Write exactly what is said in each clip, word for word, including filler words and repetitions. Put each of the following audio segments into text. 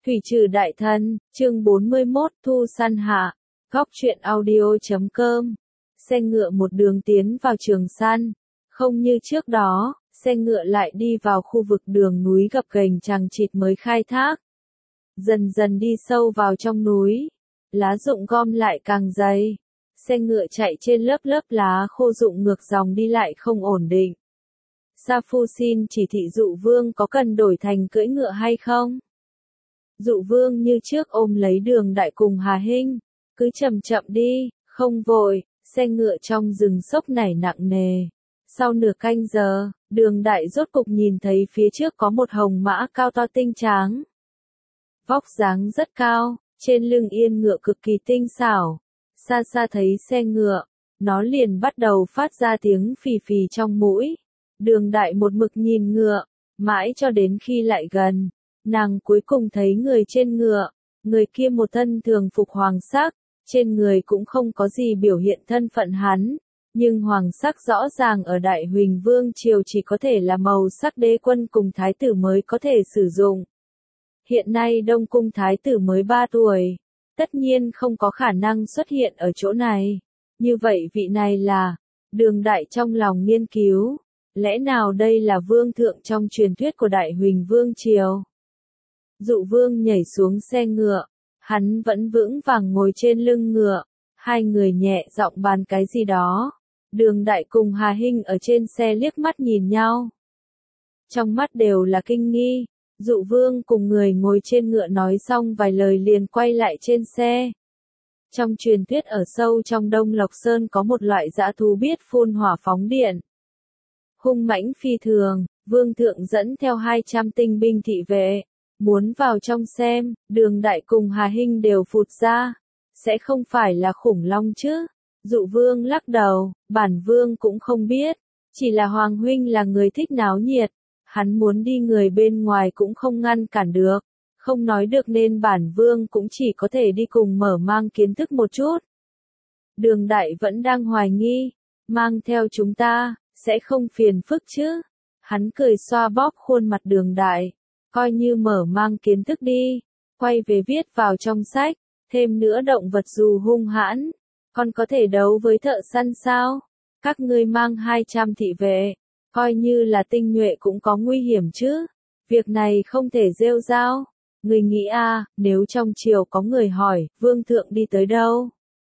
Thủy trừ đại thần, chương bốn mươi mốt, thu săn hạ, góc truyện audio chấm com. Xe ngựa một đường tiến vào Trường Săn, không như trước đó, xe ngựa lại đi vào khu vực đường núi gập ghềnh chằng chịt mới khai thác. Dần dần đi sâu vào trong núi, lá rụng gom lại càng dày. Xe ngựa chạy trên lớp lớp lá khô rụng ngược dòng đi lại không ổn định. Sa Phu xin chỉ thị Dụ Vương có cần đổi thành cưỡi ngựa hay không? Dụ Vương như trước ôm lấy Đường Đại cùng Hà Hinh, cứ chậm chậm đi, không vội, xe ngựa trong rừng sốc nảy nặng nề. Sau nửa canh giờ, Đường Đại rốt cục nhìn thấy phía trước có một hồng mã cao to tinh tráng. Vóc dáng rất cao, trên lưng yên ngựa cực kỳ tinh xảo. Xa xa thấy xe ngựa, nó liền bắt đầu phát ra tiếng phì phì trong mũi. Đường Đại một mực nhìn ngựa, mãi cho đến khi lại gần, nàng cuối cùng thấy người trên ngựa, người kia một thân thường phục hoàng sắc, trên người cũng không có gì biểu hiện thân phận hắn, nhưng hoàng sắc rõ ràng ở Đại Huỳnh Vương triều chỉ có thể là màu sắc đế quân cùng thái tử mới có thể sử dụng. Hiện nay Đông Cung thái tử mới ba tuổi, tất nhiên không có khả năng xuất hiện ở chỗ này. Như vậy vị này là, Đường Đại trong lòng nghiên cứu, lẽ nào đây là vương thượng trong truyền thuyết của Đại Huỳnh Vương triều? Dụ Vương nhảy xuống xe ngựa, hắn vẫn vững vàng ngồi trên lưng ngựa, hai người nhẹ giọng bàn cái gì đó. Đường Đại cùng Hà Hinh ở trên xe liếc mắt nhìn nhau. Trong mắt đều là kinh nghi. Dụ Vương cùng người ngồi trên ngựa nói xong vài lời liền quay lại trên xe. Trong truyền thuyết ở sâu trong Đông Lộc Sơn có một loại dã thú biết phun hỏa phóng điện. Hung mãnh phi thường, Vương thượng dẫn theo hai trăm tinh binh thị vệ, muốn vào trong xem, Đường Đại cùng Hà Hinh đều phụt ra. Sẽ không phải là khủng long chứ? Dụ Vương lắc đầu, bản Vương cũng không biết, chỉ là Hoàng huynh là người thích náo nhiệt. Hắn muốn đi người bên ngoài cũng không ngăn cản được, không nói được nên bản Vương cũng chỉ có thể đi cùng mở mang kiến thức một chút. Đường Đại vẫn đang hoài nghi, mang theo chúng ta, sẽ không phiền phức chứ? Hắn cười xoa bóp khuôn mặt Đường Đại, coi như mở mang kiến thức đi, quay về viết vào trong sách, thêm nữa động vật dù hung hãn, còn có thể đấu với thợ săn sao? Các ngươi mang hai trăm thị vệ. Coi như là tinh nhuệ cũng có nguy hiểm chứ. Việc này không thể rêu rao. Người nghĩ à, nếu trong triều có người hỏi, Vương thượng đi tới đâu?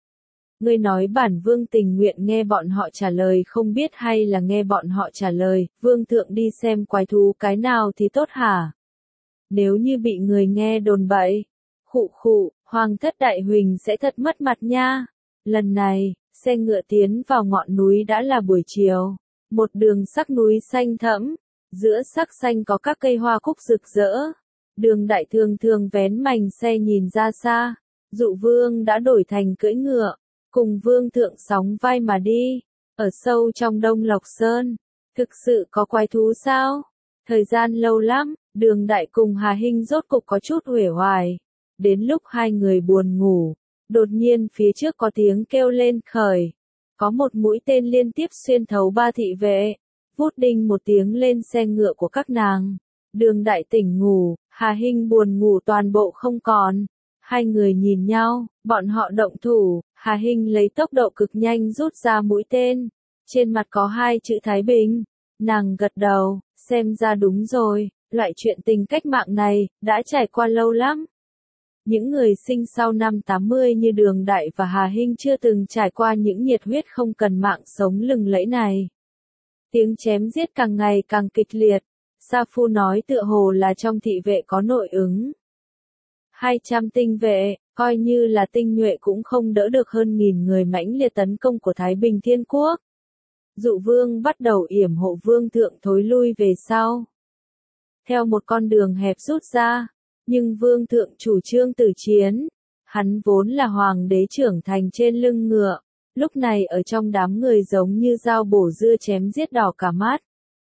Người nói bản Vương tình nguyện nghe bọn họ trả lời không biết hay là nghe bọn họ trả lời, Vương thượng đi xem quái thú cái nào thì tốt hả? Nếu như bị người nghe đồn bậy, khụ khụ, Hoàng thất Đại Huỳnh sẽ thật mất mặt nha. Lần này, xe ngựa tiến vào ngọn núi đã là buổi chiều. Một đường sắc núi xanh thẫm, giữa sắc xanh có các cây hoa cúc rực rỡ. Đường Đại thường thường vén mành xe nhìn ra xa. Dụ Vương đã đổi thành cưỡi ngựa, cùng Vương thượng sóng vai mà đi. Ở sâu trong Đông Lộc Sơn, thực sự có quái thú sao? Thời gian lâu lắm, Đường Đại cùng Hà Hinh rốt cục có chút uể oải. Đến lúc hai người buồn ngủ, đột nhiên phía trước có tiếng kêu lên khởi. Có một mũi tên liên tiếp xuyên thấu ba thị vệ, vút đinh một tiếng lên xe ngựa của các nàng. Đường Đại tỉnh ngủ, Hà Hinh buồn ngủ toàn bộ không còn. Hai người nhìn nhau, bọn họ động thủ, Hà Hinh lấy tốc độ cực nhanh rút ra mũi tên. Trên mặt có hai chữ Thái Bình. Nàng gật đầu, xem ra đúng rồi, loại chuyện tình cách mạng này, đã trải qua lâu lắm. Những người sinh sau năm tám mươi như Đường Đại và Hà Hinh chưa từng trải qua những nhiệt huyết không cần mạng sống lừng lẫy này. Tiếng chém giết càng ngày càng kịch liệt. Sa Phu nói tựa hồ là trong thị vệ có nội ứng. hai trăm tinh vệ, coi như là tinh nhuệ cũng không đỡ được hơn nghìn người mãnh liệt tấn công của Thái Bình Thiên Quốc. Dụ Vương bắt đầu yểm hộ Vương thượng thối lui về sau. Theo một con đường hẹp rút ra. Nhưng Vương thượng chủ trương tử chiến, hắn vốn là hoàng đế trưởng thành trên lưng ngựa, lúc này ở trong đám người giống như dao bổ dưa chém giết đỏ cả mắt.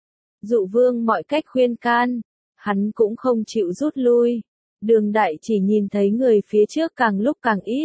Dụ Vương mọi cách khuyên can, hắn cũng không chịu rút lui. Đường Đại chỉ nhìn thấy người phía trước càng lúc càng ít.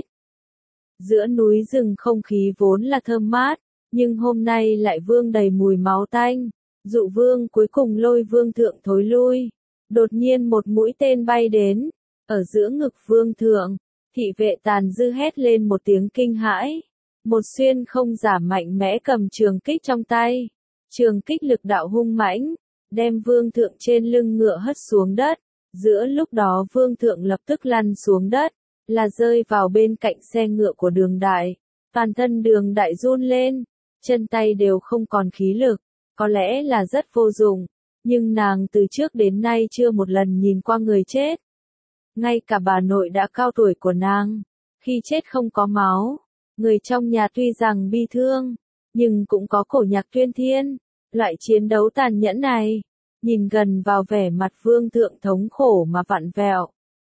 Giữa núi rừng không khí vốn là thơm mát, nhưng hôm nay lại vương đầy mùi máu tanh. Dụ Vương cuối cùng lôi Vương thượng thối lui. Đột nhiên một mũi tên bay đến, ở giữa ngực vương thượng, thị vệ tàn dư hét lên một tiếng kinh hãi. Một xuyên không giả mạnh mẽ cầm trường kích trong tay. Trường kích lực đạo hung mãnh, đem vương thượng trên lưng ngựa hất xuống đất. Giữa lúc đó vương thượng lập tức lăn xuống đất, là rơi vào bên cạnh xe ngựa của Đường Đại. Toàn thân Đường Đại run lên, chân tay đều không còn khí lực, có lẽ là rất vô dụng, nhưng nàng từ trước đến nay chưa một lần nhìn qua người chết. Ngay cả bà nội đã cao tuổi của nàng, khi chết không có máu, người trong nhà tuy rằng bi thương, nhưng cũng có cổ nhạc tuyên thiên. Loại chiến đấu tàn nhẫn này, nhìn gần vào vẻ mặt vương thượng thống khổ mà vặn vẹo.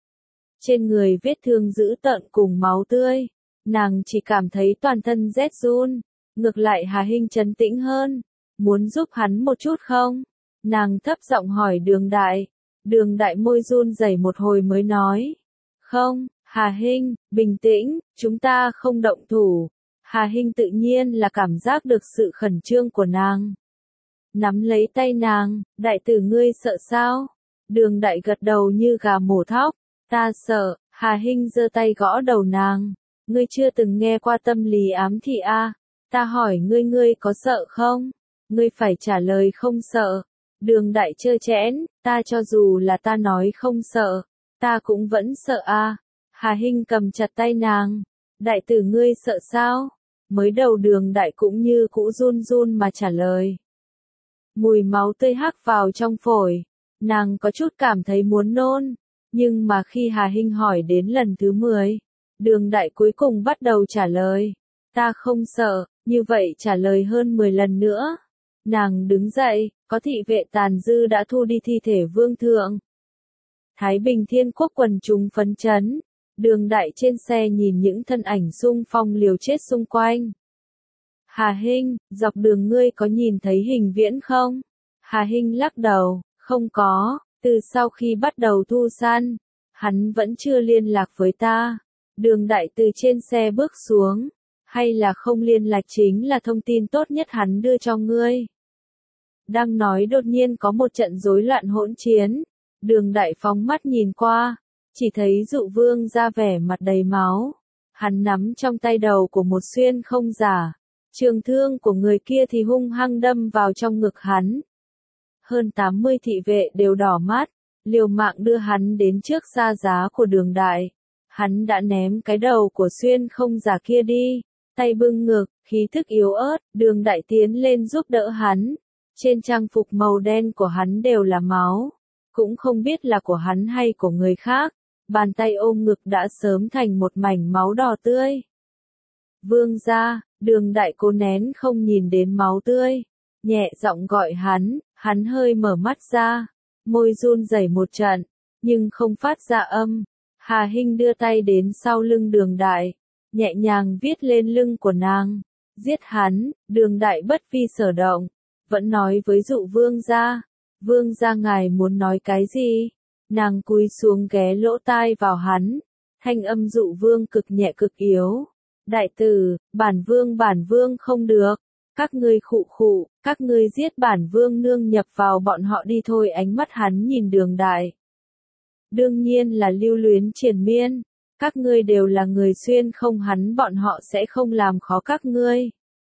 Trên người vết thương dữ tợn cùng máu tươi, nàng chỉ cảm thấy toàn thân rét run. Ngược lại Hà Hinh trấn tĩnh hơn, muốn giúp hắn một chút không? Nàng thấp giọng hỏi Đường Đại. Đường Đại môi run rẩy một hồi mới nói. Không, Hà Hinh, bình tĩnh, chúng ta không động thủ. Hà Hinh tự nhiên là cảm giác được sự khẩn trương của nàng. Nắm lấy tay nàng, đại tử ngươi sợ sao? Đường Đại gật đầu như gà mổ thóc. Ta sợ. Hà Hinh giơ tay gõ đầu nàng. Ngươi chưa từng nghe qua tâm lý ám thị a? Ta hỏi ngươi ngươi có sợ không? Ngươi phải trả lời không sợ. Đường Đại trơ chẽn, ta cho dù là ta nói không sợ, ta cũng vẫn sợ a. Hà Hinh cầm chặt tay nàng. Đại tử ngươi sợ sao? Mới đầu Đường Đại cũng như cũ run run mà trả lời. Mùi máu tươi hắc vào trong phổi, nàng có chút cảm thấy muốn nôn, nhưng mà khi Hà Hinh hỏi đến lần thứ mười, Đường Đại cuối cùng bắt đầu trả lời. Ta không sợ, như vậy trả lời hơn mười lần nữa. Nàng đứng dậy, có thị vệ tàn dư đã thu đi thi thể vương thượng. Thái Bình Thiên Quốc quần chúng phấn chấn, Đường Đại trên xe nhìn những thân ảnh xung phong liều chết xung quanh. Hà Hinh, dọc đường ngươi có nhìn thấy Hình Viễn không? Hà Hinh lắc đầu, không có, từ sau khi bắt đầu thu săn, hắn vẫn chưa liên lạc với ta. Đường Đại từ trên xe bước xuống, hay là không liên lạc chính là thông tin tốt nhất hắn đưa cho ngươi. Đang nói đột nhiên có một trận rối loạn hỗn chiến, Đường Đại phóng mắt nhìn qua, chỉ thấy Dụ Vương ra vẻ mặt đầy máu. Hắn nắm trong tay đầu của một xuyên không giả, trường thương của người kia thì hung hăng đâm vào trong ngực hắn. Hơn tám mươi thị vệ đều đỏ mắt, liều mạng đưa hắn đến trước xa giá của Đường Đại. Hắn đã ném cái đầu của xuyên không giả kia đi, tay bưng ngực, khí thức yếu ớt, Đường Đại tiến lên giúp đỡ hắn. Trên trang phục màu đen của hắn đều là máu, cũng không biết là của hắn hay của người khác, bàn tay ôm ngực đã sớm thành một mảnh máu đỏ tươi. Vương gia, Đường Đại cố nén không nhìn đến máu tươi, nhẹ giọng gọi hắn, hắn hơi mở mắt ra, môi run rẩy một trận, nhưng không phát ra âm. Hà Hinh đưa tay đến sau lưng Đường Đại, nhẹ nhàng viết lên lưng của nàng, giết hắn. Đường Đại bất vi sở động, vẫn nói với Dụ Vương gia, Vương gia ngài muốn nói cái gì? Nàng cúi xuống ghé lỗ tai vào hắn, thanh âm Dụ Vương cực nhẹ cực yếu. Đại tử, bản vương bản vương không được, các ngươi khụ khụ, các ngươi giết bản vương nương nhập vào bọn họ đi thôi. Ánh mắt hắn nhìn Đường Đại. Đương nhiên là lưu luyến triền miên, các ngươi đều là người xuyên không, hắn bọn họ sẽ không làm khó các ngươi.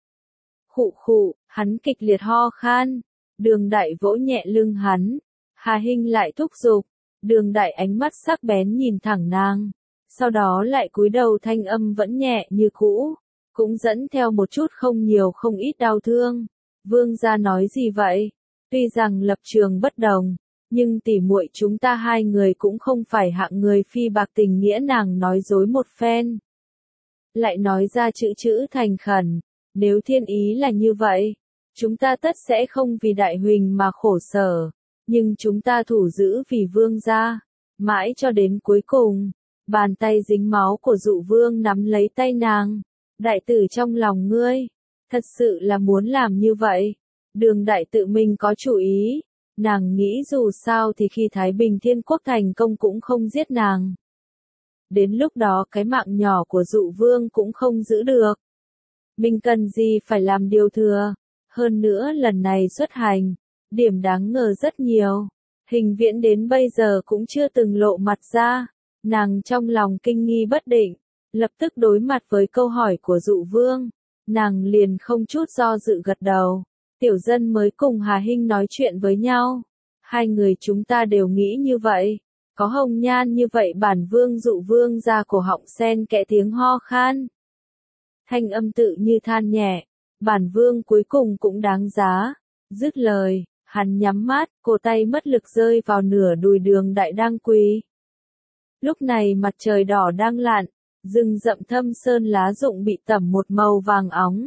Khụ khụ, hắn kịch liệt ho khan, Đường Đại vỗ nhẹ lưng hắn, Hà Hinh lại thúc giục, Đường Đại ánh mắt sắc bén nhìn thẳng nàng, sau đó lại cúi đầu, thanh âm vẫn nhẹ như cũ, cũng dẫn theo một chút không nhiều không ít đau thương. Vương gia nói gì vậy? Tuy rằng lập trường bất đồng, nhưng tỉ muội chúng ta hai người cũng không phải hạng người phi bạc tình nghĩa. Nàng nói dối một phen, lại nói ra chữ chữ thành khẩn, nếu thiên ý là như vậy, chúng ta tất sẽ không vì Đại Huỳnh mà khổ sở, nhưng chúng ta thủ giữ vì vương gia, mãi cho đến cuối cùng. Bàn tay dính máu của Dụ Vương nắm lấy tay nàng. Đại tử, trong lòng ngươi, thật sự là muốn làm như vậy? Đường Đại tự mình có chủ ý, nàng nghĩ dù sao thì khi Thái Bình Thiên Quốc thành công cũng không giết nàng. Đến lúc đó cái mạng nhỏ của Dụ Vương cũng không giữ được. Mình cần gì phải làm điều thừa? Hơn nữa lần này xuất hành, điểm đáng ngờ rất nhiều. Hình Viễn đến bây giờ cũng chưa từng lộ mặt ra. Nàng trong lòng kinh nghi bất định, lập tức đối mặt với câu hỏi của Dụ Vương, nàng liền không chút do dự gật đầu. Tiểu dân mới cùng Hà Hinh nói chuyện với nhau, hai người chúng ta đều nghĩ như vậy. Có hồng nhan như vậy bản vương Dụ Vương ra cổ họng sen kẽ tiếng ho khan. Thanh âm tự như than nhẹ, bản vương cuối cùng cũng đáng giá. Dứt lời, hắn nhắm mắt, cổ tay mất lực rơi vào nửa đùi Đường Đại đang quỳ. Lúc này mặt trời đỏ đang lặn, rừng rậm thâm sơn lá rụng bị tẩm một màu vàng óng.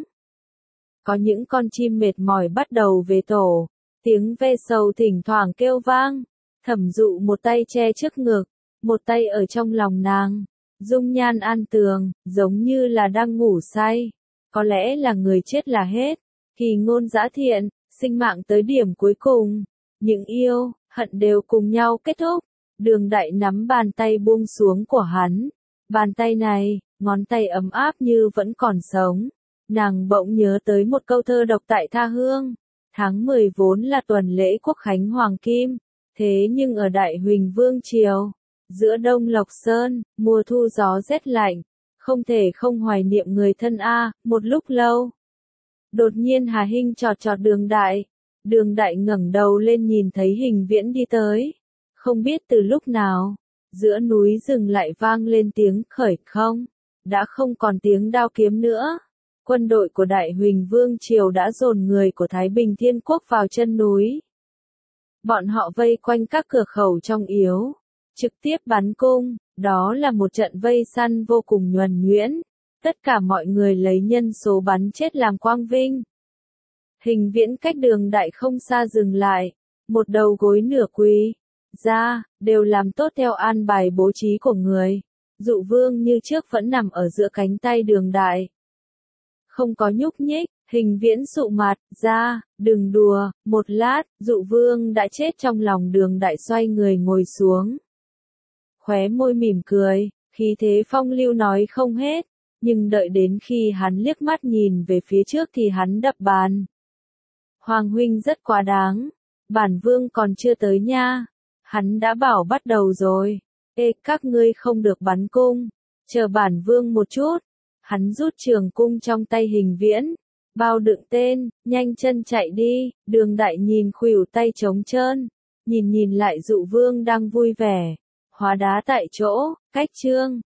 Có những con chim mệt mỏi bắt đầu về tổ, tiếng ve sầu thỉnh thoảng kêu vang. Thẩm Dụ một tay che trước ngực, một tay ở trong lòng nàng, dung nhan an tường, giống như là đang ngủ say. Có lẽ là người chết là hết, kỳ ngôn dã thiện, sinh mạng tới điểm cuối cùng, những yêu, hận đều cùng nhau kết thúc. Đường Đại nắm bàn tay buông xuống của hắn, bàn tay này, ngón tay ấm áp như vẫn còn sống. Nàng bỗng nhớ tới một câu thơ độc tại tha hương, tháng mười vốn là tuần lễ quốc khánh hoàng kim, thế nhưng ở Đại Huỳnh Vương Triều, giữa đông Lộc Sơn, mùa thu gió rét lạnh, không thể không hoài niệm người thân a. Một lúc lâu, đột nhiên Hà Hinh chọt chọt Đường Đại, Đường Đại ngẩng đầu lên nhìn thấy Hình Viễn đi tới, không biết từ lúc nào, giữa núi rừng lại vang lên tiếng khởi không, đã không còn tiếng đao kiếm nữa. Quân đội của Đại Huỳnh Vương Triều đã dồn người của Thái Bình Thiên Quốc vào chân núi. Bọn họ vây quanh các cửa khẩu trong yếu, trực tiếp bắn cung, đó là một trận vây săn vô cùng nhuần nhuyễn, tất cả mọi người lấy nhân số bắn chết làm quang vinh. Hình Viễn cách Đường Đại không xa dừng lại, một đầu gối nửa quỳ, ra, đều làm tốt theo an bài bố trí của người. Dụ Vương như trước vẫn nằm ở giữa cánh tay Đường Đại, không có nhúc nhích. Hình Viễn sụ mặt, ra, đừng đùa, một lát, Dụ Vương đã chết trong lòng Đường Đại xoay người ngồi xuống. Khóe môi mỉm cười, khí thế phong lưu nói không hết, nhưng đợi đến khi hắn liếc mắt nhìn về phía trước thì hắn đập bàn. Hoàng huynh rất quá đáng, bản vương còn chưa tới nha, hắn đã bảo bắt đầu rồi, ê các ngươi không được bắn cung, chờ bản vương một chút. Hắn rút trường cung trong tay Hình Viễn, bao đựng tên, nhanh chân chạy đi. Đường Đại nhìn khuỷu tay trống trơn, nhìn nhìn lại Dụ Vương đang vui vẻ, hóa đá tại chỗ, cách chương.